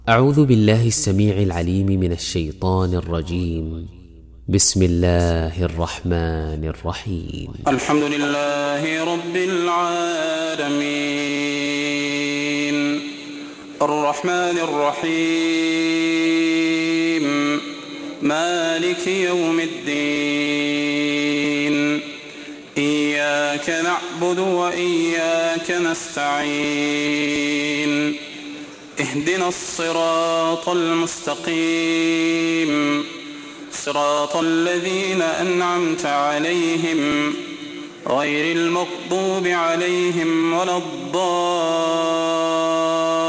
أعوذ بالله السميع العليم من الشيطان الرجيم. بسم الله الرحمن الرحيم. الحمد لله رب العالمين الرحمن الرحيم مالك يوم الدين إياك نعبد وإياك نستعين اهدنا الصراط المستقيم صراط الذين أنعمت عليهم غير المغضوب عليهم ولا الضالين